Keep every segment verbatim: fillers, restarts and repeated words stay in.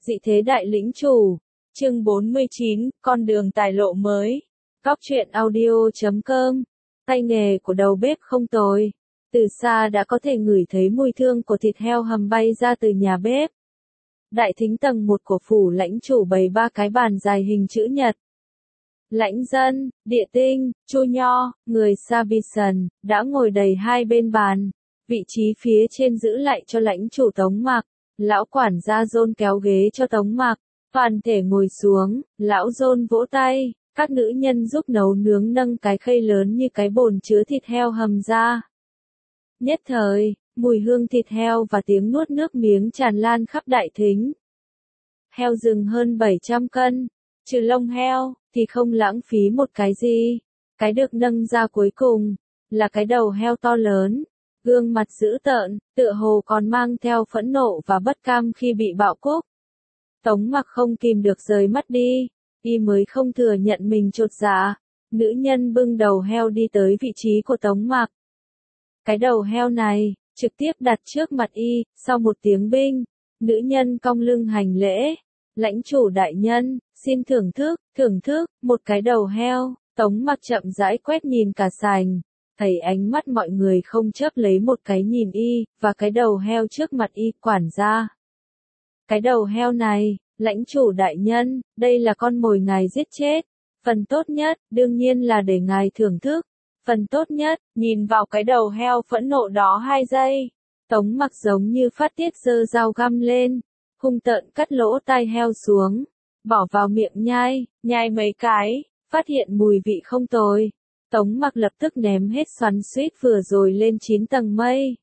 Dị thế đại lĩnh chủ. Chương bốn mươi chín, con đường tài lộ mới. Góc truyện audio chấm com. Tay nghề của đầu bếp không tồi. Từ xa đã có thể ngửi thấy mùi thơm của thịt heo hầm bay ra từ nhà bếp. Đại thính tầng một của phủ lãnh chủ bày ba cái bàn dài hình chữ nhật. Lãnh dân, địa tinh, chu nho, người Sabison, đã ngồi đầy hai bên bàn. Vị trí phía trên giữ lại cho lãnh chủ Tống Mặc. Lão quản gia John kéo ghế cho Tống Mặc. Toàn thể ngồi xuống, lão John vỗ tay. Các nữ nhân giúp nấu nướng nâng cái khay lớn như cái bồn chứa thịt heo hầm ra. Nhất thời, mùi hương thịt heo và tiếng nuốt nước miếng tràn lan khắp đại thính. Heo rừng hơn bảy trăm cân, trừ lông heo, thì không lãng phí một cái gì. Cái được nâng ra cuối cùng, là cái đầu heo to lớn. Gương mặt dữ tợn, tựa hồ còn mang theo phẫn nộ và bất cam khi bị bạo cúc. Tống Mặc không kìm được rời mắt đi, y mới không thừa nhận mình chột dạ. Nữ nhân bưng đầu heo đi tới vị trí của Tống Mặc. Cái đầu heo này, trực tiếp đặt trước mặt y, sau một tiếng binh, nữ nhân cong lưng hành lễ. Lãnh chủ đại nhân, xin thưởng thức, thưởng thức, một cái đầu heo. Tống Mặc chậm rãi quét nhìn cả sảnh, thấy ánh mắt mọi người không chớp lấy một cái nhìn y, và cái đầu heo trước mặt y, quản gia. Cái đầu heo này, lãnh chủ đại nhân, đây là con mồi ngài giết chết. Phần tốt nhất, đương nhiên là để ngài thưởng thức. Phần tốt nhất, nhìn vào cái đầu heo phẫn nộ đó hai giây. Tống Mặc giống như phát tiết giơ dao găm lên, hung tợn cắt lỗ tai heo xuống, bỏ vào miệng nhai, nhai mấy cái, phát hiện mùi vị không tồi. Tống Mặc lập tức ném hết xoắn xuýt vừa rồi lên chín tầng mây.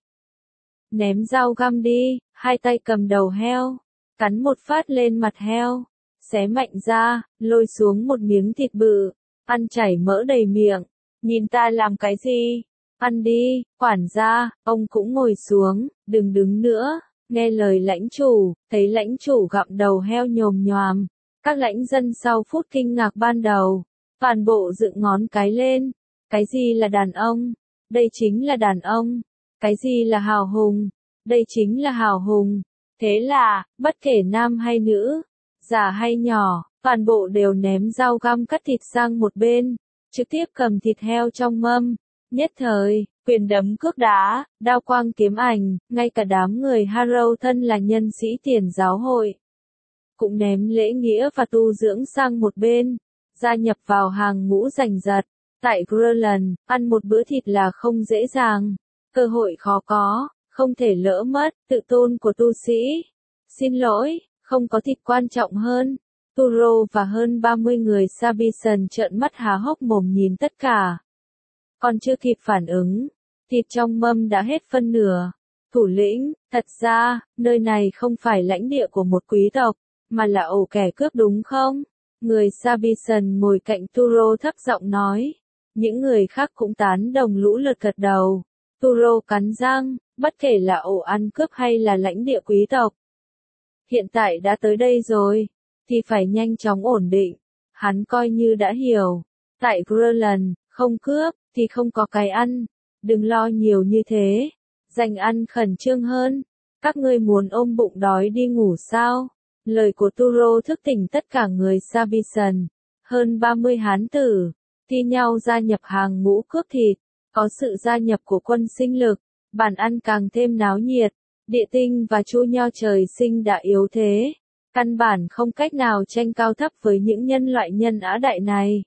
Ném dao găm đi, hai tay cầm đầu heo, cắn một phát lên mặt heo, xé mạnh ra, lôi xuống một miếng thịt bự, ăn chảy mỡ đầy miệng. Nhìn ta làm cái gì? Ăn đi, quản gia, ông cũng ngồi xuống, đừng đứng nữa. Nghe lời lãnh chủ, thấy lãnh chủ gặm đầu heo nhồm nhoàm. Các lãnh dân sau phút kinh ngạc ban đầu, toàn bộ dựng ngón cái lên. Cái gì là đàn ông? Đây chính là đàn ông. Cái gì là hào hùng? Đây chính là hào hùng. Thế là, bất kể nam hay nữ, già hay nhỏ, toàn bộ đều ném dao găm cắt thịt sang một bên, trực tiếp cầm thịt heo trong mâm. Nhất thời, quyền đấm cước đá, đao quang kiếm ảnh, ngay cả đám người Harrow thân là nhân sĩ tiền giáo hội, cũng ném lễ nghĩa và tu dưỡng sang một bên, gia nhập vào hàng ngũ giành giật. Tại Greenland, ăn một bữa thịt là không dễ dàng, cơ hội khó có, không thể lỡ mất, tự tôn của tu sĩ. Xin lỗi, không có thịt quan trọng hơn. Turo và hơn ba mươi người Sabison trợn mắt há hốc mồm nhìn tất cả. Còn chưa kịp phản ứng, thịt trong mâm đã hết phân nửa. Thủ lĩnh, thật ra, nơi này không phải lãnh địa của một quý tộc, mà là ổ kẻ cướp đúng không? Người Sabison ngồi cạnh Turo thấp giọng nói. Những người khác cũng tán đồng lũ lượt gật đầu. Turo cắn răng, bất kể là ổ ăn cướp hay là lãnh địa quý tộc. Hiện tại đã tới đây rồi, thì phải nhanh chóng ổn định. Hắn coi như đã hiểu. Tại Greenland, không cướp, thì không có cái ăn. Đừng lo nhiều như thế. Dành ăn khẩn trương hơn. Các ngươi muốn ôm bụng đói đi ngủ sao? Lời của Turo thức tỉnh tất cả người Sabison. Hơn ba mươi hán tử, thi nhau gia nhập hàng ngũ cướp thịt. Có sự gia nhập của quân sinh lực, bàn ăn càng thêm náo nhiệt. Địa tinh và chu nho trời sinh đã yếu thế. Căn bản không cách nào tranh cao thấp với những nhân loại nhân ả đại này.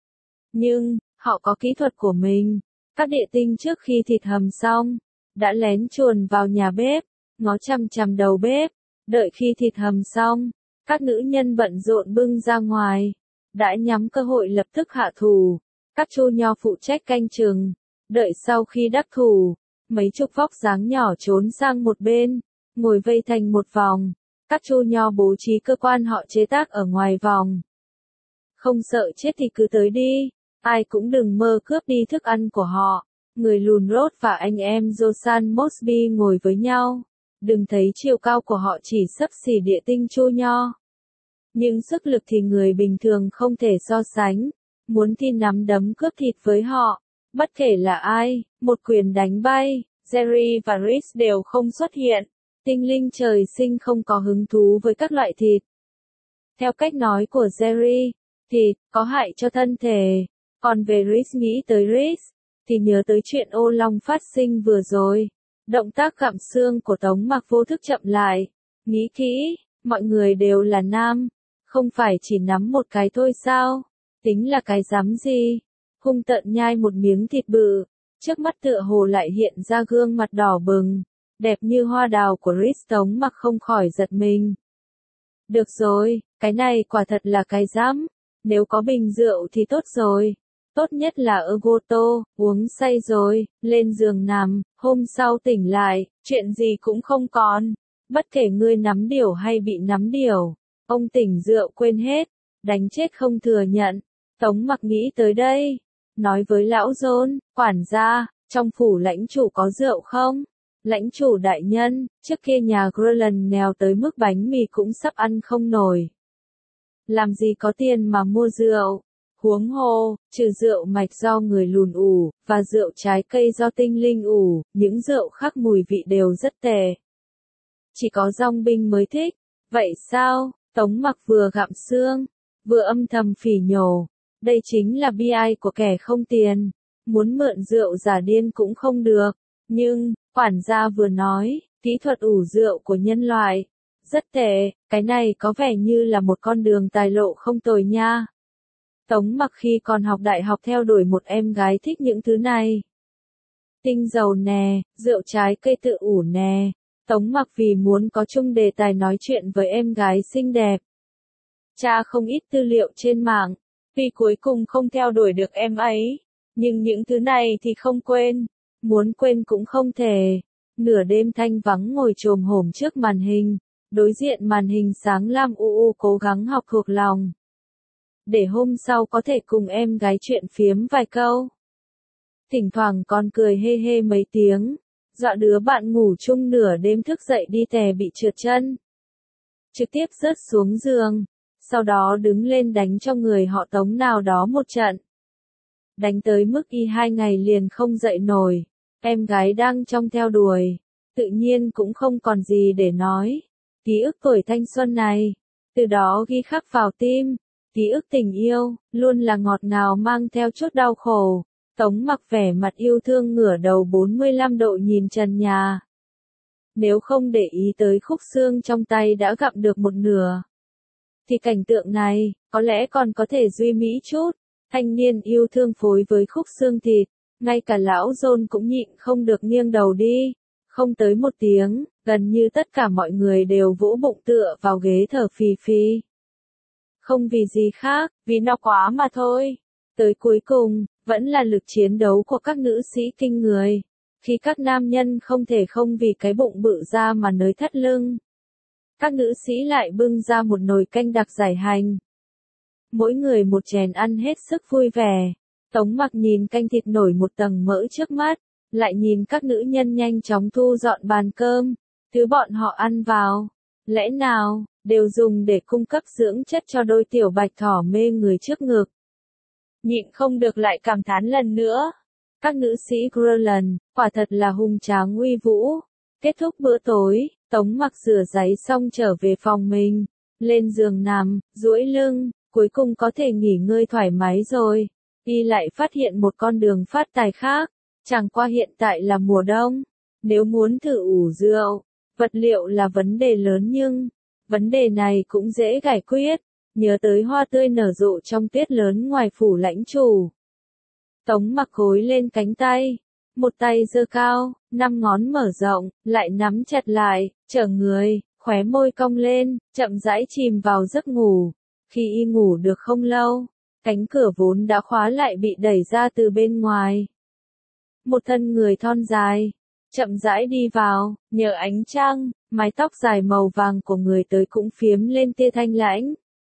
Nhưng, họ có kỹ thuật của mình. Các địa tinh trước khi thịt hầm xong, đã lén chuồn vào nhà bếp, ngó chằm chằm đầu bếp. Đợi khi thịt hầm xong, các nữ nhân bận rộn bưng ra ngoài, đã nhắm cơ hội lập tức hạ thủ. Các chu nho phụ trách canh chừng. Đợi sau khi đắc thủ, mấy chục vóc dáng nhỏ trốn sang một bên, ngồi vây thành một vòng. Các chu nho bố trí cơ quan họ chế tác ở ngoài vòng. Không sợ chết thì cứ tới đi, ai cũng đừng mơ cướp đi thức ăn của họ. Người lùn Rốt và anh em Josan Mosby ngồi với nhau. Đừng thấy chiều cao của họ chỉ xấp xỉ địa tinh chu nho. Nhưng sức lực thì người bình thường không thể so sánh. Muốn thì nắm đấm cướp thịt với họ. Bất kể là ai, một quyền đánh bay, Jerry và Rhys đều không xuất hiện. Tinh linh trời sinh không có hứng thú với các loại thịt. Theo cách nói của Jerry, thịt có hại cho thân thể. Còn về Reese nghĩ tới Reese, thì nhớ tới chuyện ô long phát sinh vừa rồi. Động tác gặm xương của Tống Mặc vô thức chậm lại. Nghĩ kỹ, mọi người đều là nam. Không phải chỉ nắm một cái thôi sao? Tính là cái dám gì? Hung tợn nhai một miếng thịt bự. Trước mắt tựa hồ lại hiện ra gương mặt đỏ bừng. Đẹp như hoa đào của Reese. Tống Mặc không khỏi giật mình. Được rồi, cái này quả thật là cái dám. Nếu có bình rượu thì tốt rồi. Tốt nhất là Ergoto, uống say rồi, lên giường nằm, hôm sau tỉnh lại, chuyện gì cũng không còn. Bất kể ngươi nắm điểu hay bị nắm điểu, ông tỉnh rượu quên hết, đánh chết không thừa nhận. Tống Mặc nghĩ tới đây, nói với lão John, quản gia, trong phủ lãnh chủ có rượu không? Lãnh chủ đại nhân, trước kia nhà Grellan nghèo tới mức bánh mì cũng sắp ăn không nổi. Làm gì có tiền mà mua rượu? Huống hồ, trừ rượu mạch do người lùn ủ, và rượu trái cây do tinh linh ủ, những rượu khác mùi vị đều rất tệ. Chỉ có dòng binh mới thích. Vậy sao? Tống Mặc vừa gặm xương, vừa âm thầm phỉ nhổ. Đây chính là bi ai của kẻ không tiền. Muốn mượn rượu giả điên cũng không được. Nhưng, quản gia vừa nói, kỹ thuật ủ rượu của nhân loại rất tệ, cái này có vẻ như là một con đường tài lộ không tồi nha. Tống Mặc khi còn học đại học theo đuổi một em gái thích những thứ này. Tinh dầu nè, rượu trái cây tự ủ nè. Tống Mặc vì muốn có chung đề tài nói chuyện với em gái xinh đẹp. Tra không ít tư liệu trên mạng, tuy cuối cùng không theo đuổi được em ấy. Nhưng những thứ này thì không quên, muốn quên cũng không thể. Nửa đêm thanh vắng ngồi chồm hổm trước màn hình, đối diện màn hình sáng lam u u cố gắng học thuộc lòng. Để hôm sau có thể cùng em gái chuyện phiếm vài câu. Thỉnh thoảng còn cười hê hê mấy tiếng, dọa đứa bạn ngủ chung nửa đêm thức dậy đi tè bị trượt chân. Trực tiếp rớt xuống giường, sau đó đứng lên đánh cho người họ Tống nào đó một trận. Đánh tới mức y hai ngày liền không dậy nổi, em gái đang trong theo đuổi, tự nhiên cũng không còn gì để nói. Ký ức tuổi thanh xuân này, từ đó ghi khắc vào tim. Ký ức tình yêu, luôn là ngọt ngào mang theo chút đau khổ. Tống Mặc vẻ mặt yêu thương ngửa đầu bốn mươi lăm độ nhìn trần nhà. Nếu không để ý tới khúc xương trong tay đã gặm được một nửa, thì cảnh tượng này, có lẽ còn có thể duy mỹ chút. Thanh niên yêu thương phối với khúc xương thịt, ngay cả lão John cũng nhịn không được nghiêng đầu đi. Không tới một tiếng, gần như tất cả mọi người đều vỗ bụng tựa vào ghế thở phì phì. Không vì gì khác, vì nó quá mà thôi. Tới cuối cùng, vẫn là lực chiến đấu của các nữ sĩ kinh người. Khi các nam nhân không thể không vì cái bụng bự ra mà nới thắt lưng, các nữ sĩ lại bưng ra một nồi canh đặc giải hành. Mỗi người một chén ăn hết sức vui vẻ. Tống Mặc nhìn canh thịt nổi một tầng mỡ trước mắt, lại nhìn các nữ nhân nhanh chóng thu dọn bàn cơm, thứ bọn họ ăn vào. Lẽ nào, đều dùng để cung cấp dưỡng chất cho đôi tiểu bạch thỏ mê người trước ngực. Nhịn không được lại cảm thán lần nữa. Các nữ sĩ Grellan, quả thật là hùng tráng uy vũ. Kết thúc bữa tối, Tống Mặc rửa giấy xong trở về phòng mình, lên giường nằm, duỗi lưng, cuối cùng có thể nghỉ ngơi thoải mái rồi. Y lại phát hiện một con đường phát tài khác, chẳng qua hiện tại là mùa đông. Nếu muốn thử ủ rượu, vật liệu là vấn đề lớn nhưng, vấn đề này cũng dễ giải quyết. Nhớ tới hoa tươi nở rộ trong tuyết lớn ngoài phủ lãnh chủ. Tống Mặc gối lên cánh tay, một tay giơ cao, năm ngón mở rộng, lại nắm chặt lại, trở người, khóe môi cong lên, chậm rãi chìm vào giấc ngủ. Khi y ngủ được không lâu, cánh cửa vốn đã khóa lại bị đẩy ra từ bên ngoài. Một thân người thon dài, chậm rãi đi vào, nhờ ánh trăng, mái tóc dài màu vàng của người tới cũng phiếm lên tia thanh lãnh.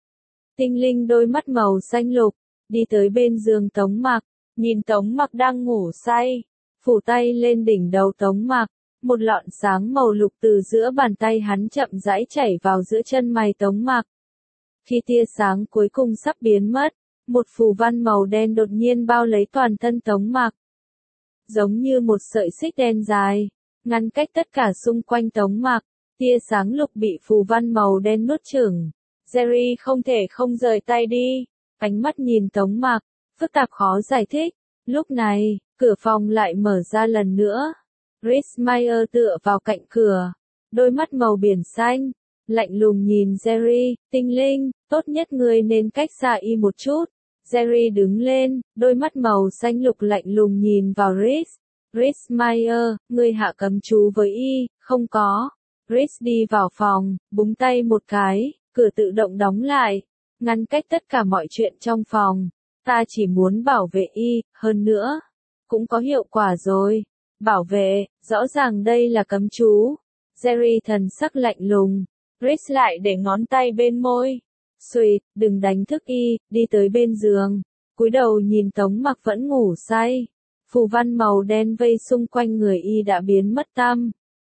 Tinh linh đôi mắt màu xanh lục, đi tới bên giường Tống Mặc, nhìn Tống Mặc đang ngủ say, phủ tay lên đỉnh đầu Tống Mặc, một lọn sáng màu lục từ giữa bàn tay hắn chậm rãi chảy vào giữa chân mày Tống Mặc. Khi tia sáng cuối cùng sắp biến mất, một phù văn màu đen đột nhiên bao lấy toàn thân Tống Mặc. Giống như một sợi xích đen dài, ngăn cách tất cả xung quanh Tống Mặc. tia sáng lục bị phù văn màu đen nuốt chửng. Jerry không thể không rời tay đi, ánh mắt nhìn Tống Mặc, phức tạp khó giải thích. Lúc này, cửa phòng lại mở ra lần nữa. Rhys Meyer tựa vào cạnh cửa, đôi mắt màu biển xanh, lạnh lùng nhìn Jerry, tinh linh, tốt nhất ngươi nên cách xa y một chút. Jerry đứng lên, đôi mắt màu xanh lục lạnh lùng nhìn vào Rhys. Rhys Meyer, ngươi hạ cấm chú với y, không có. Rhys đi vào phòng, búng tay một cái, cửa tự động đóng lại, ngăn cách tất cả mọi chuyện trong phòng. Ta chỉ muốn bảo vệ y, hơn nữa, cũng có hiệu quả rồi. Bảo vệ, rõ ràng đây là cấm chú. Jerry thần sắc lạnh lùng. Rhys lại để ngón tay bên môi. Sweet, đừng đánh thức y, đi tới bên giường. Cúi đầu nhìn Tống Mặc vẫn ngủ say. Phù văn màu đen vây xung quanh người y đã biến mất tăm.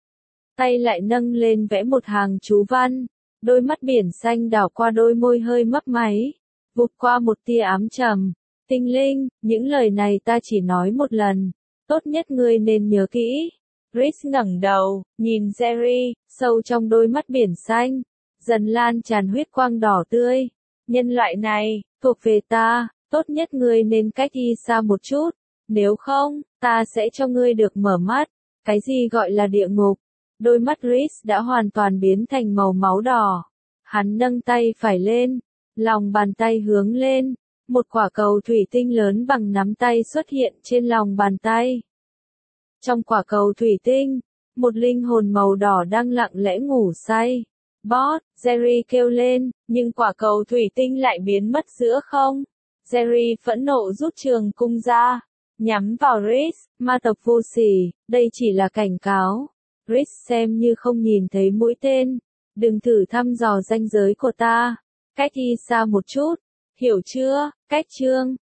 Tay lại nâng lên vẽ một hàng chú văn. Đôi mắt biển xanh đảo qua đôi môi hơi mấp máy. Vụt qua một tia ám trầm. Tinh linh, những lời này ta chỉ nói một lần. Tốt nhất ngươi nên nhớ kỹ. Rhys ngẩng đầu, nhìn Jerry, sâu trong đôi mắt biển xanh, dần lan tràn huyết quang đỏ tươi. Nhân loại này, thuộc về ta, tốt nhất ngươi nên cách y xa một chút. Nếu không, ta sẽ cho ngươi được mở mắt. Cái gì gọi là địa ngục? Đôi mắt Rhys đã hoàn toàn biến thành màu máu đỏ. Hắn nâng tay phải lên, lòng bàn tay hướng lên. Một quả cầu thủy tinh lớn bằng nắm tay xuất hiện trên lòng bàn tay. Trong quả cầu thủy tinh, một linh hồn màu đỏ đang lặng lẽ ngủ say. Boss, Jerry kêu lên, nhưng quả cầu thủy tinh lại biến mất giữa không. Jerry phẫn nộ rút trường cung ra, nhắm vào Rhys, ma tộc vô sỉ, đây chỉ là cảnh cáo. Rhys xem như không nhìn thấy mũi tên, đừng thử thăm dò ranh giới của ta, cách y xa một chút, hiểu chưa, cách chương.